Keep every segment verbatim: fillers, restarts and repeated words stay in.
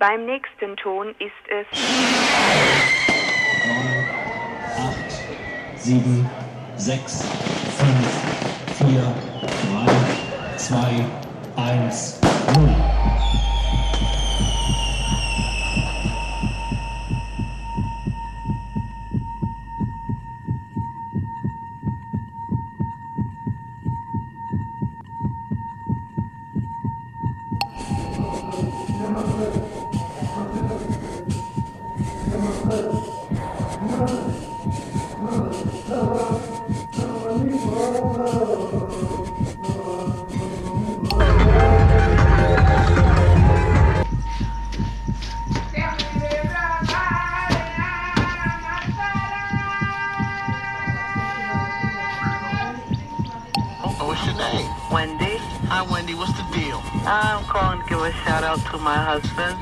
Beim nächsten Ton ist es neun, acht, sieben, sechs, fünf, vier, drei, zwei, eins, null. What's your name? Wendy. Hi, Wendy. What's the deal? I'm calling to give a shout out to my husband.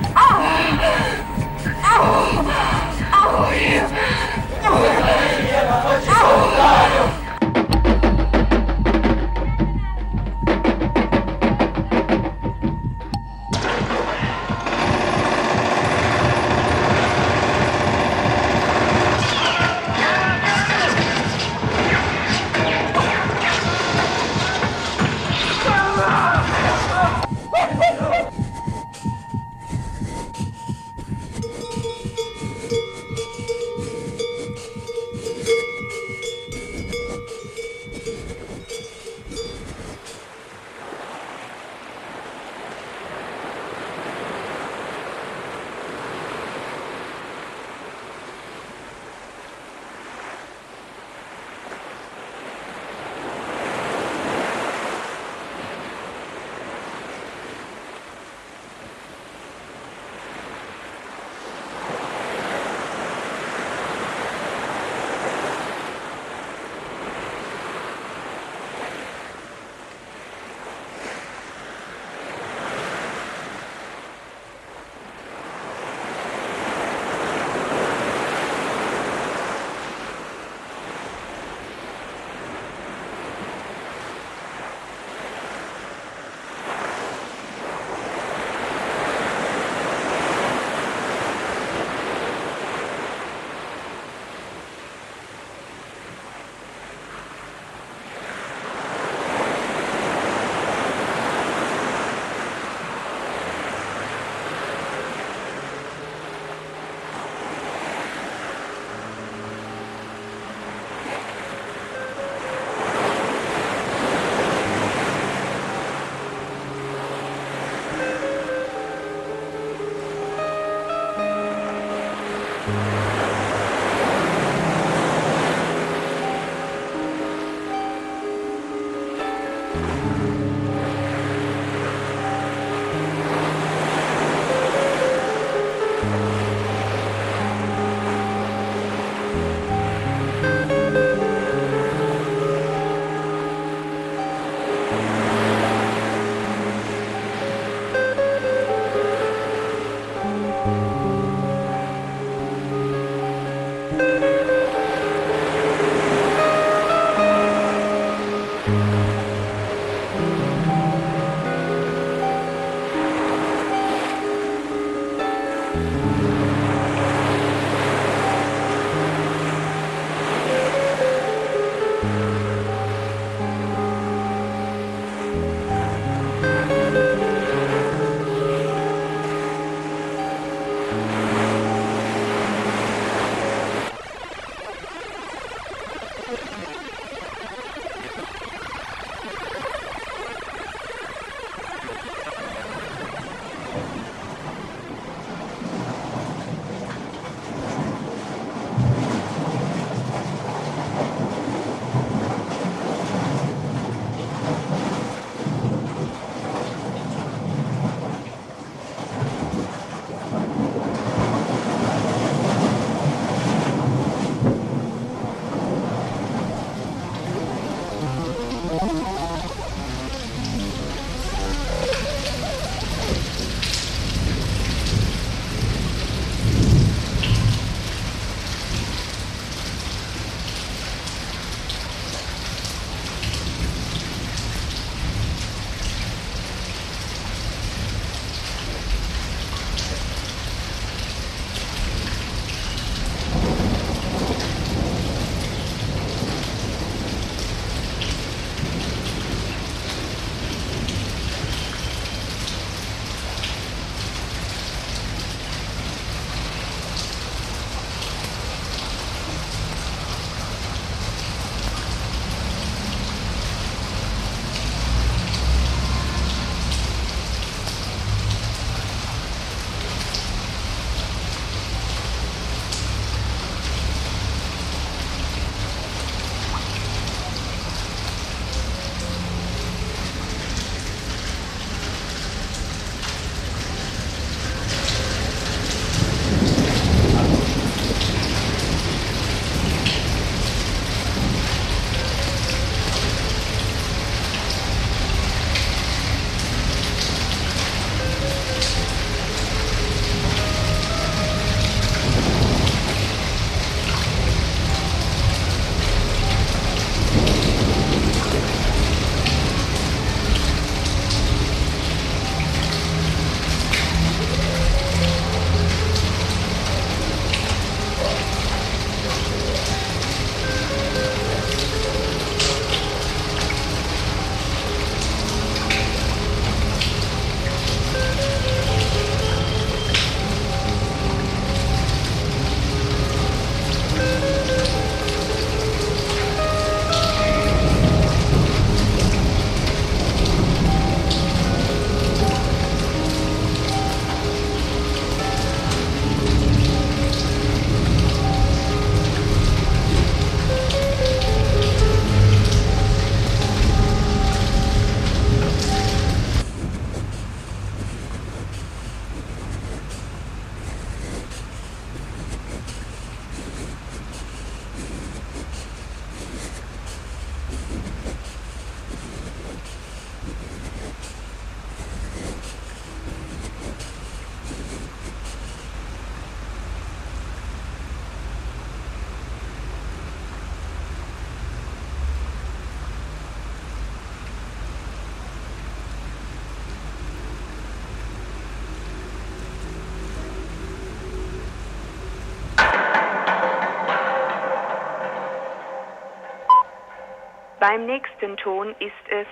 Beim nächsten Ton ist es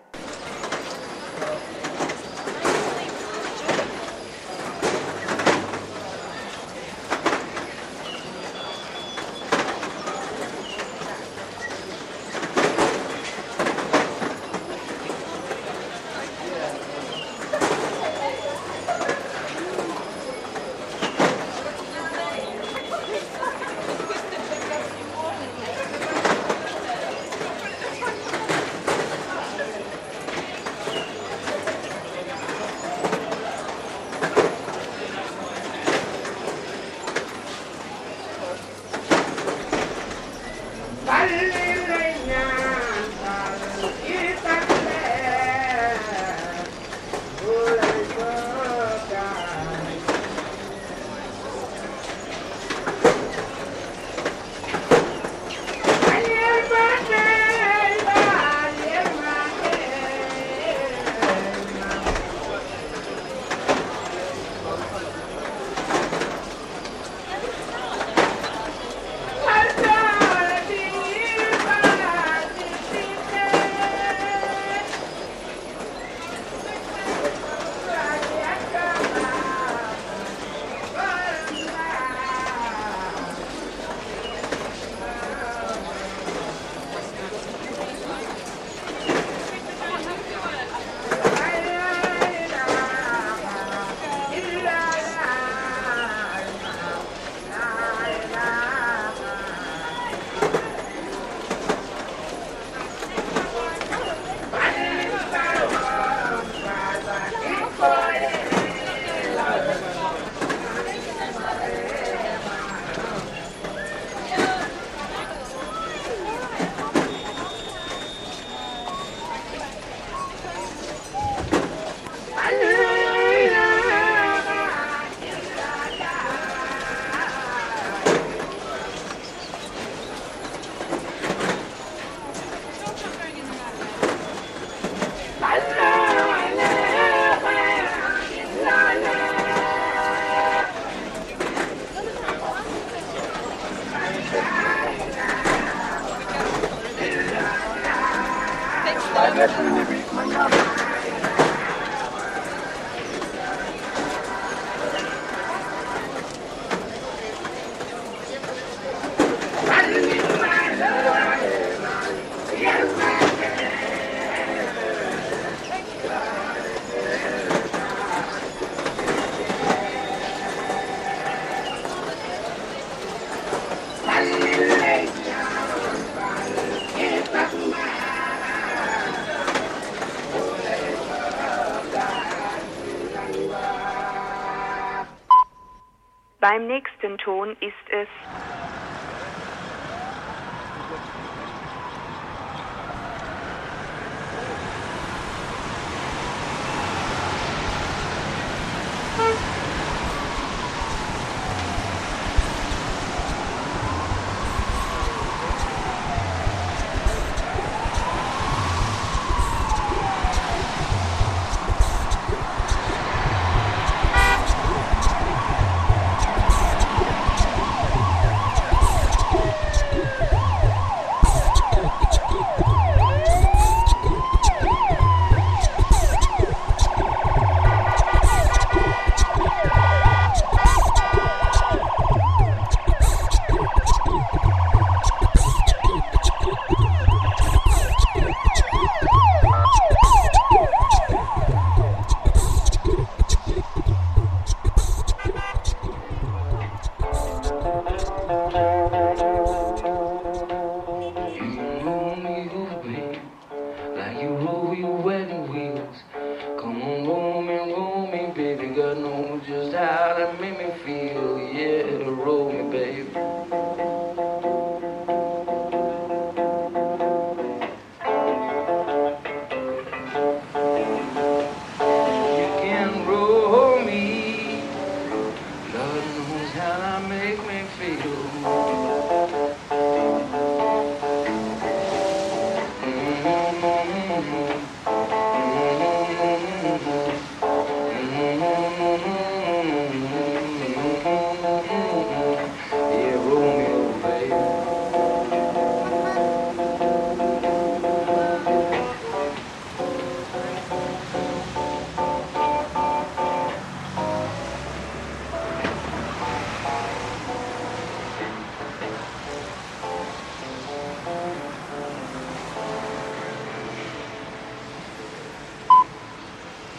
Beim nächsten Ton ist es Mm-hmm.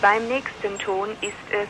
Beim nächsten Ton ist es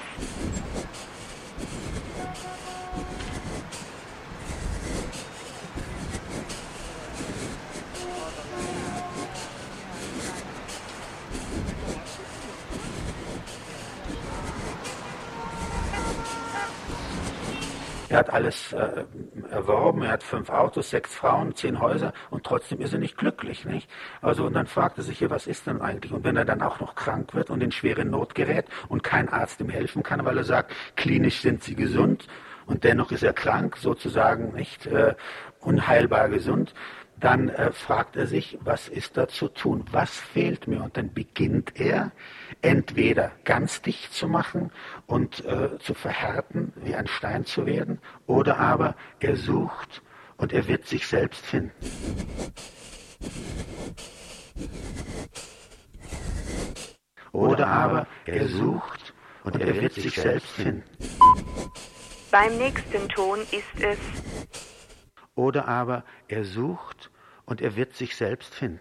Er hat alles äh, erworben, er hat fünf Autos, sechs Frauen, zehn Häuser und trotzdem ist er nicht glücklich, nicht? Also und dann fragt er sich hier, was ist denn eigentlich? Und wenn er dann auch noch krank wird und in schwere Not gerät und kein Arzt ihm helfen kann, weil er sagt, klinisch sind sie gesund und dennoch ist er krank, sozusagen nicht äh, unheilbar gesund, dann äh, fragt er sich, was ist da zu tun? Was fehlt mir? Und dann beginnt er entweder ganz dicht zu machen und äh, zu verhärten, wie ein Stein zu werden, oder aber er sucht und er wird sich selbst finden. Oder aber er sucht und er wird sich selbst finden. beim nächsten Ton ist es Oder aber er sucht und er wird sich selbst finden.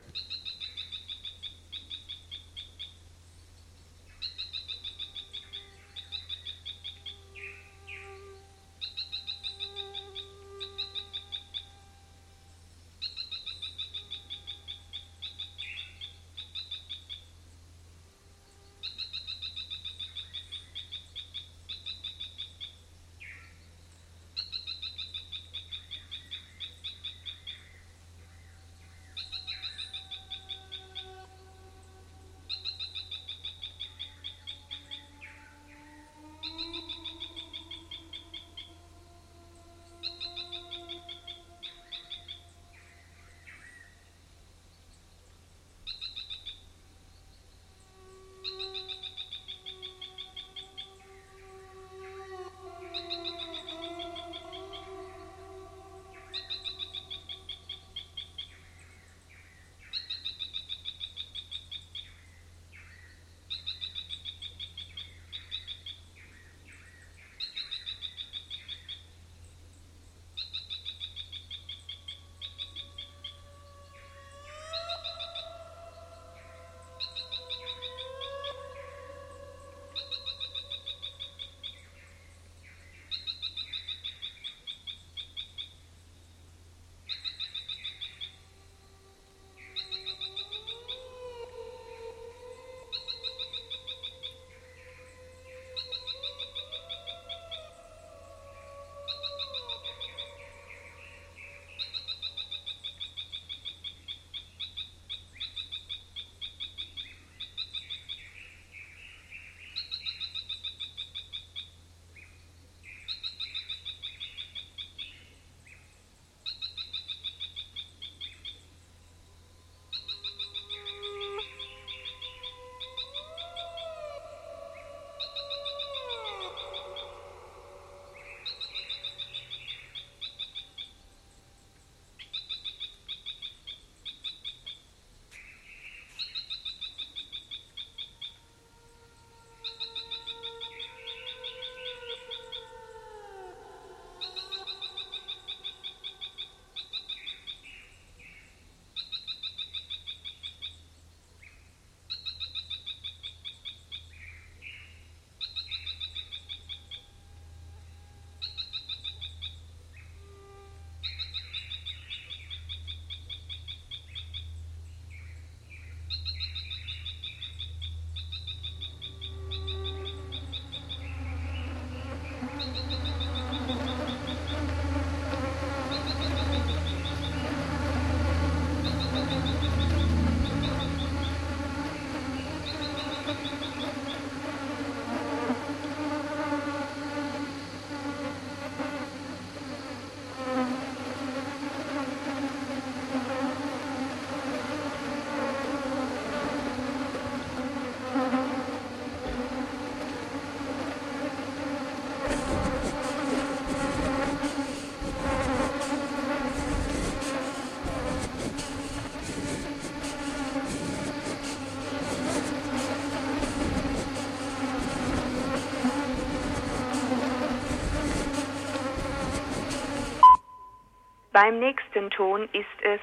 beim nächsten Ton ist es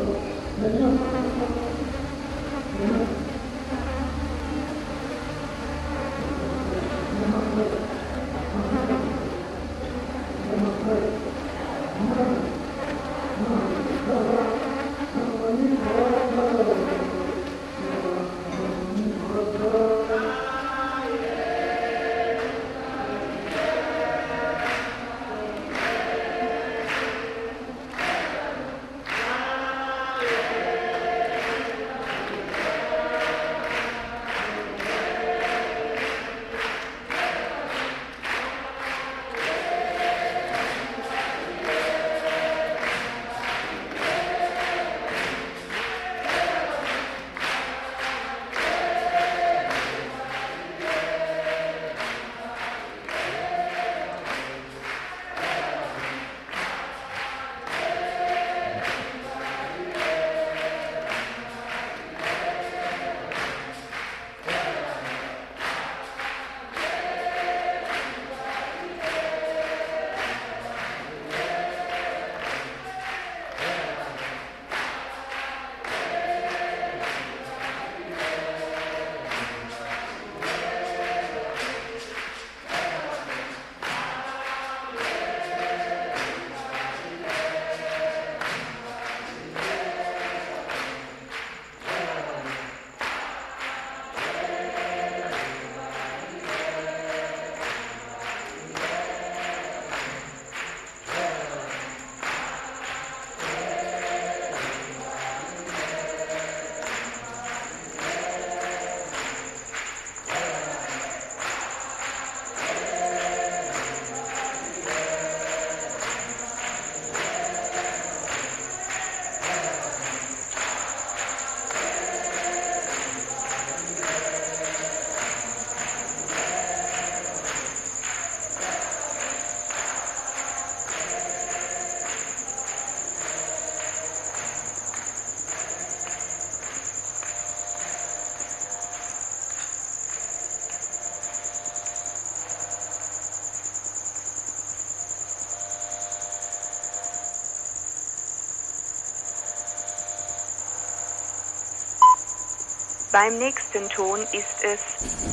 Beim nächsten Ton ist es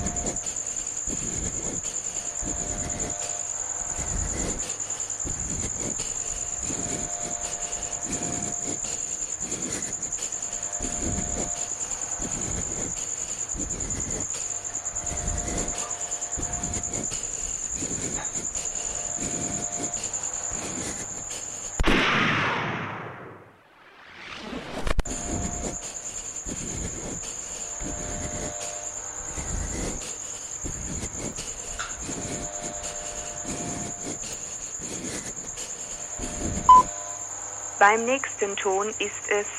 Beim nächsten Ton ist es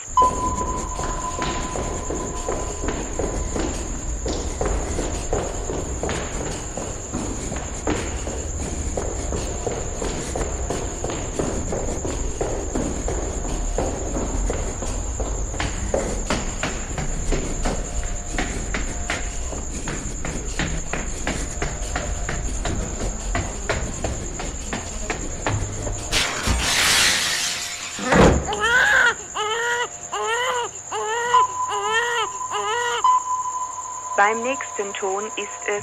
Beim nächsten Ton ist es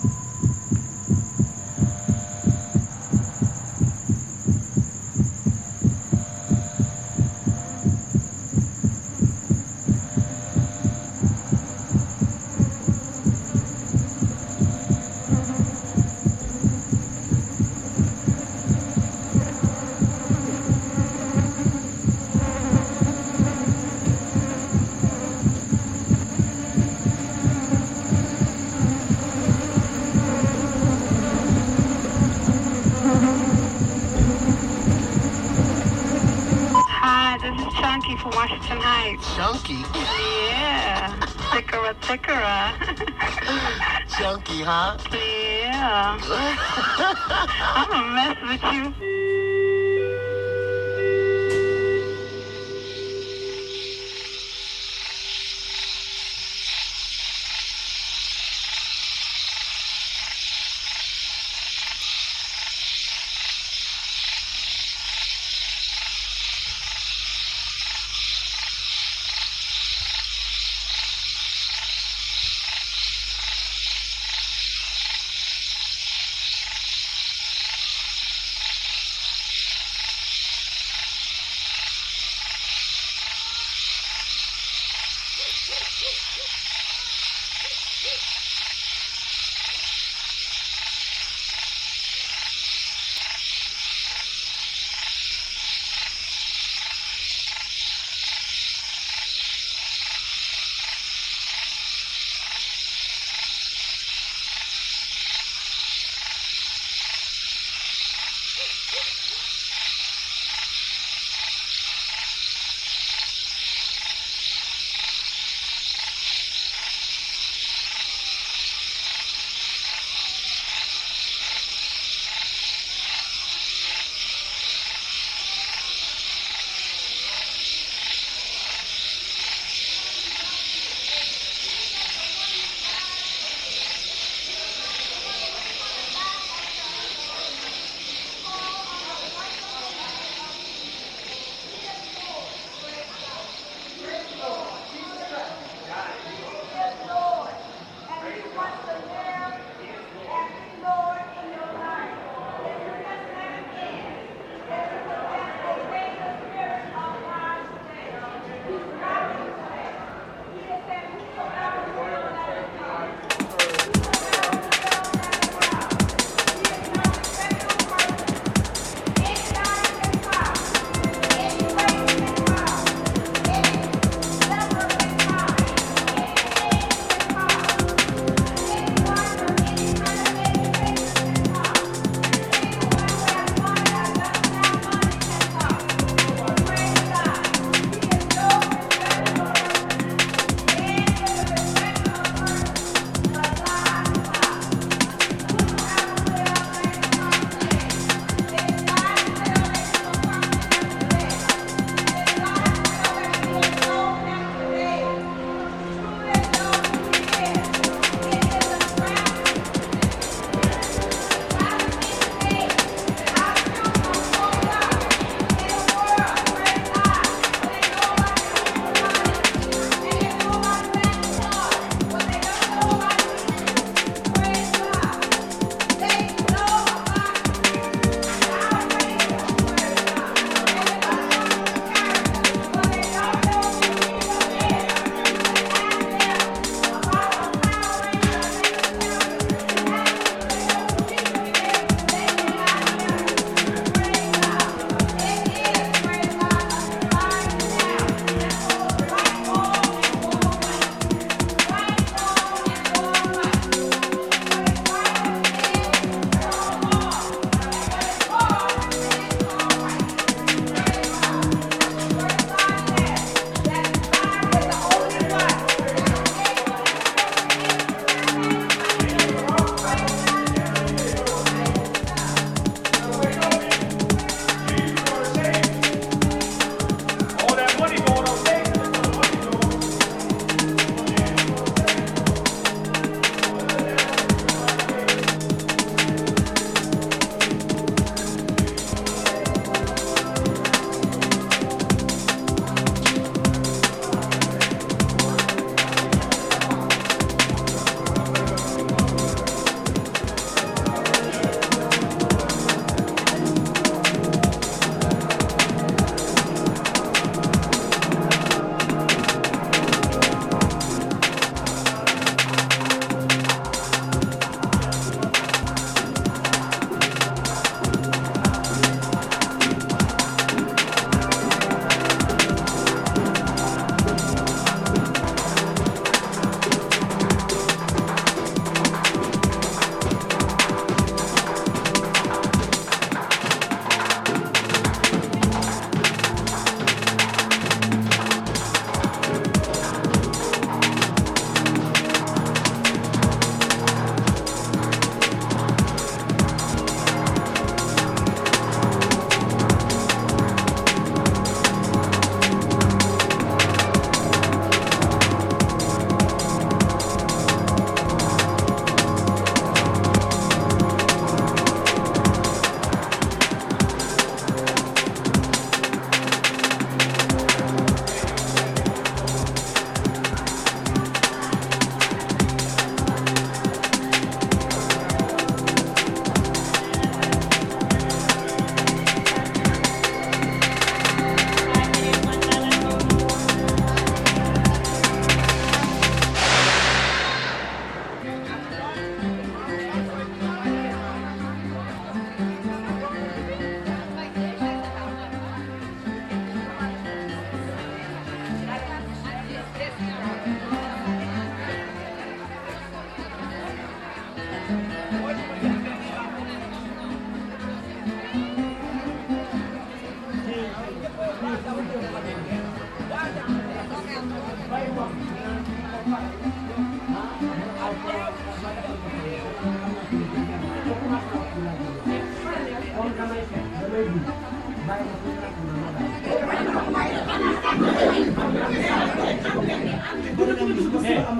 Chunky from Washington Heights. Chunky? Yeah. Tickera, tickera. Chunky, huh? Yeah. I'm gonna mess with you.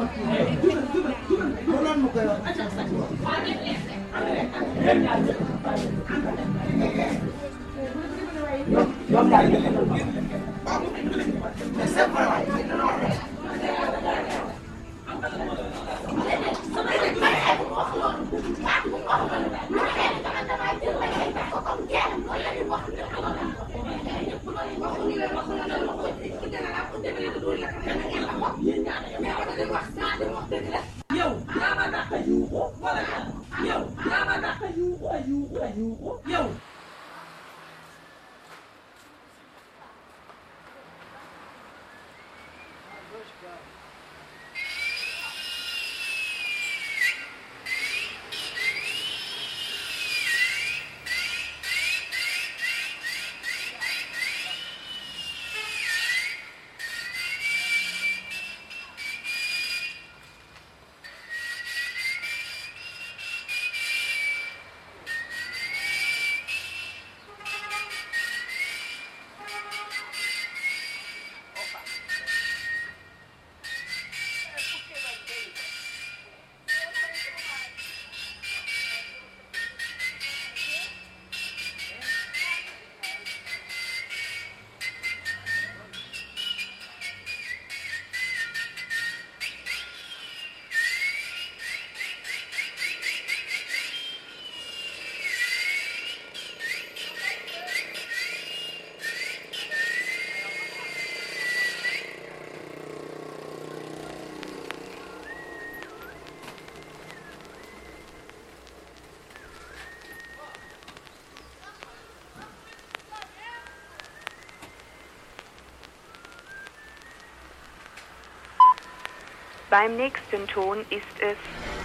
Beim nächsten Ton ist es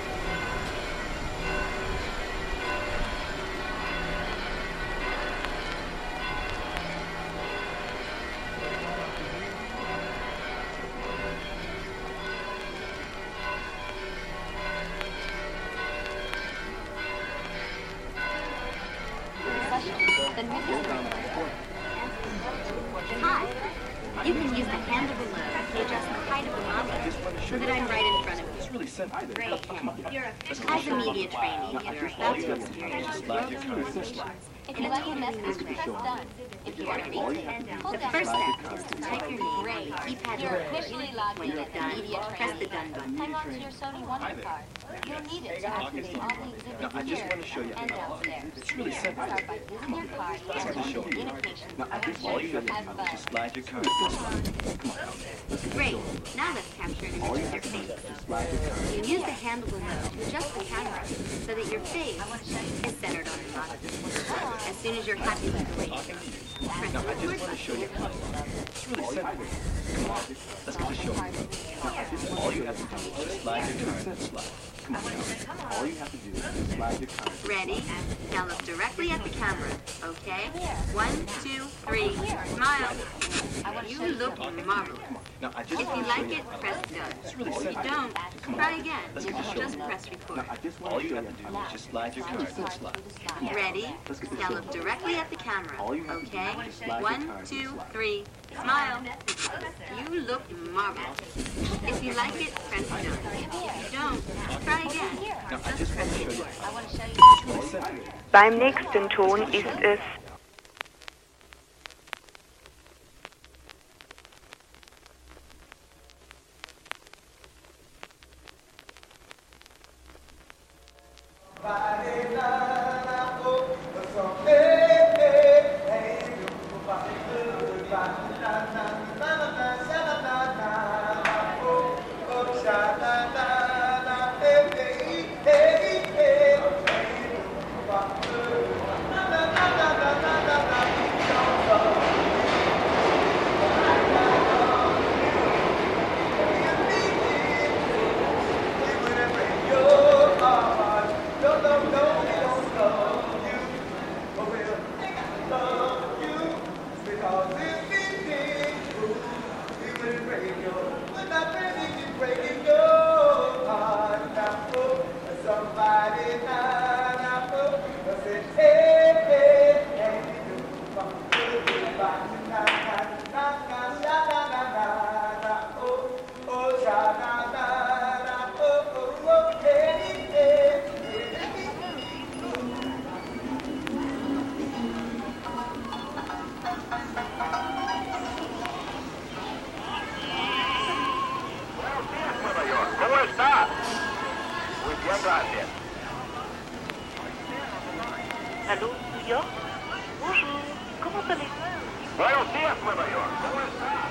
Hi. You can use the handle below to adjust the height of the monitor so that I'm right in front of you. It's really simple. Great. You're a As a media trainee, you're about to experience world slides. If you like your message, press done. If you want to read the first step is to type your name. Great. Keypad. You're officially logged in at the media trainee. Press the done button. Hang on to your Sony Wonder card. You'll need it to activate all the exhibits here and downstairs. It's really simple. Start by using your card to enter communication. All you have to do is just slide your card. Great. Now let's capture an image of your face. You use the handle below to adjust the camera so that your face is centered on the monitor. As soon as you're happy with the way you press the record button. It's really simple. Come on, let's get the show. All you have to do is just slide your card. Slide. Come on now. All you have to do is just slide your card. Ready? Now look directly at the camera. Okay? One, two, three. Smile. You look marvelous. Now, I just If you like it, press done. If you don't, try again. Just press record. All you have to do is just slide your card. Slide. Ready? Now look directly at the camera. Okay? One, two, three. Smile. You look marvelous. If you like it, press done. If you don't, try again. Just press record. beim nächsten Ton ist es Prazer. Allô, New York? Bonjour, comment allez-vous? Buenos dias, Nova York. Como está?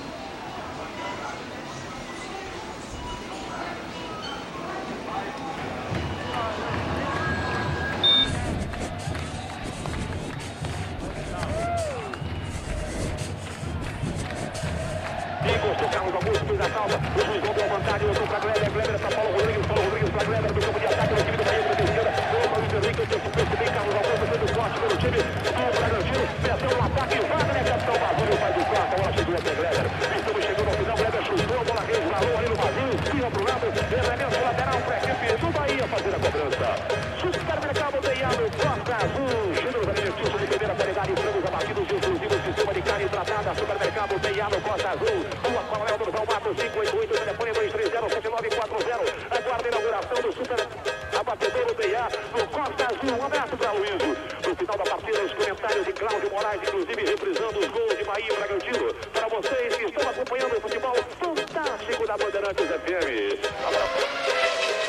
Encostou Carlos Augusto, fez a falta. O juiz não deu vantagem, voltou para Gleber. Gleber para Paulo Rodrigues. Paulo Rodrigues para Gleber do campo de ataque do time do Bahia, da esquerda. Foi para o Luiz Henrique, que se percebeu. Carlos Augusto fez o corte pelo time do Bragantino. Meteu no ataque e vai, né, capitão Basílio faz o quarto. A bola chegou até Gleber. Estamos chegando ao final. Gleber chutou, a bola resvalou ali no vazio. Tira para o lado. Elemento lateral para a equipe do Bahia fazer a cobrança. Supermercado Deiano, Costa Azul. Gêneros alimentícios de primeira qualidade, frangos abatidos e exclusivos sistema de carne tratada. Supermercado Deiano, Costa Azul. Rua Coronel Durval Matos, cinco oito oito, telefone dois três zero sete nove quatro zero. Aguarda a inauguração do Super Abatedouro D A no Costa Azul. Um abraço para Luísio. No final da partida, os comentários de Cláudio Moraes, inclusive reprisando os gols de Bahia e Bragantino. Para vocês que estão acompanhando o futebol fantástico da Bandeirantes F M. Abraço.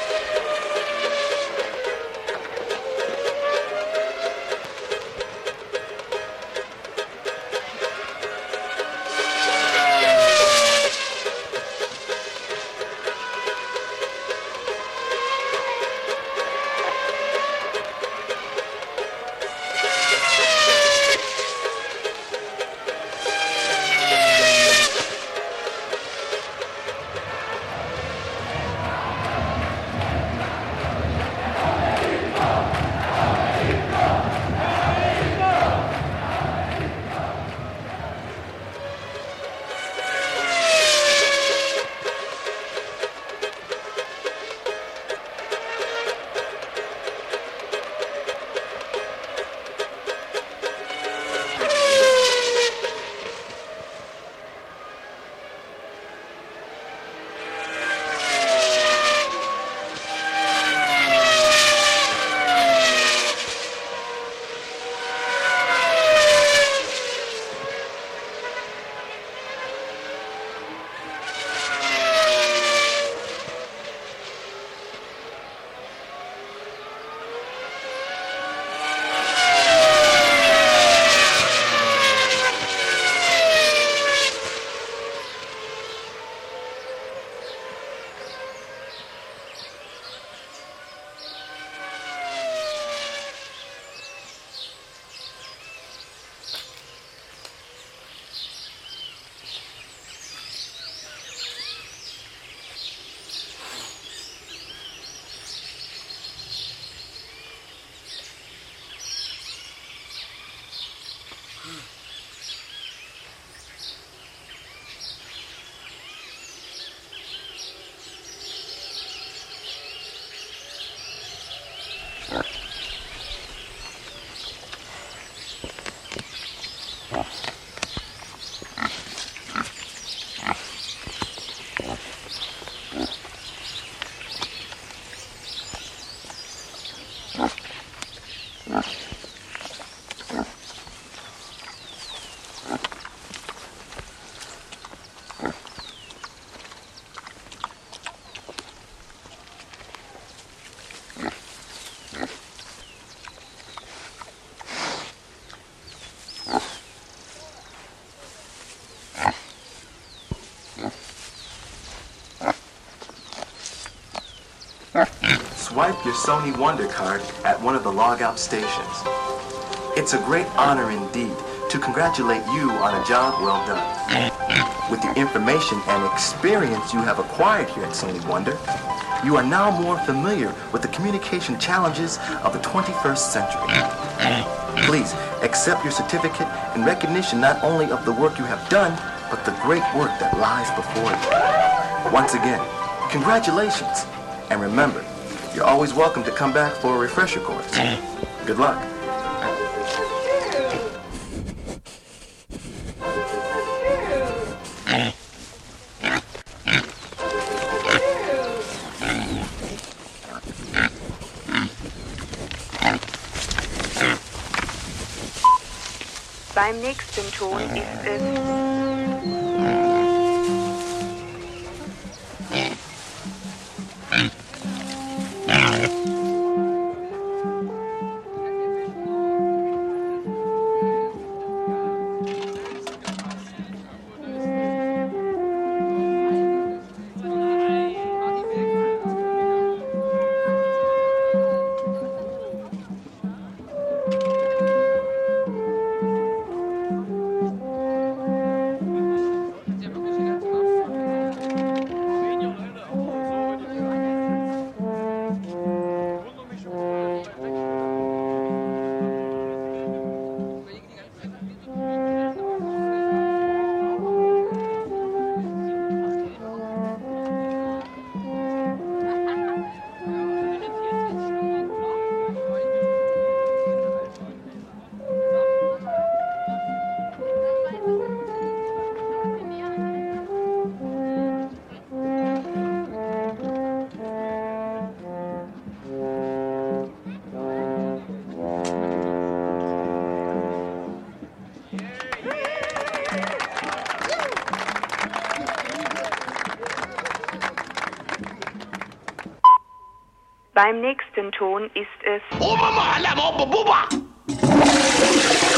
Swipe your Sony Wonder card at one of the logout stations. It's a great honor indeed to congratulate you on a job well done. With the information and experience you have acquired here at Sony Wonder, you are now more familiar with the communication challenges of the twenty-first century. Please accept your certificate in recognition not only of the work you have done, but the great work that lies before you. Once again, congratulations, and remember, you're always welcome to come back for a refresher course. Good luck. Beim nächsten Ton ist es... Yeah. Beim nächsten Ton ist es... Oba, Mahala, Boba, Boba.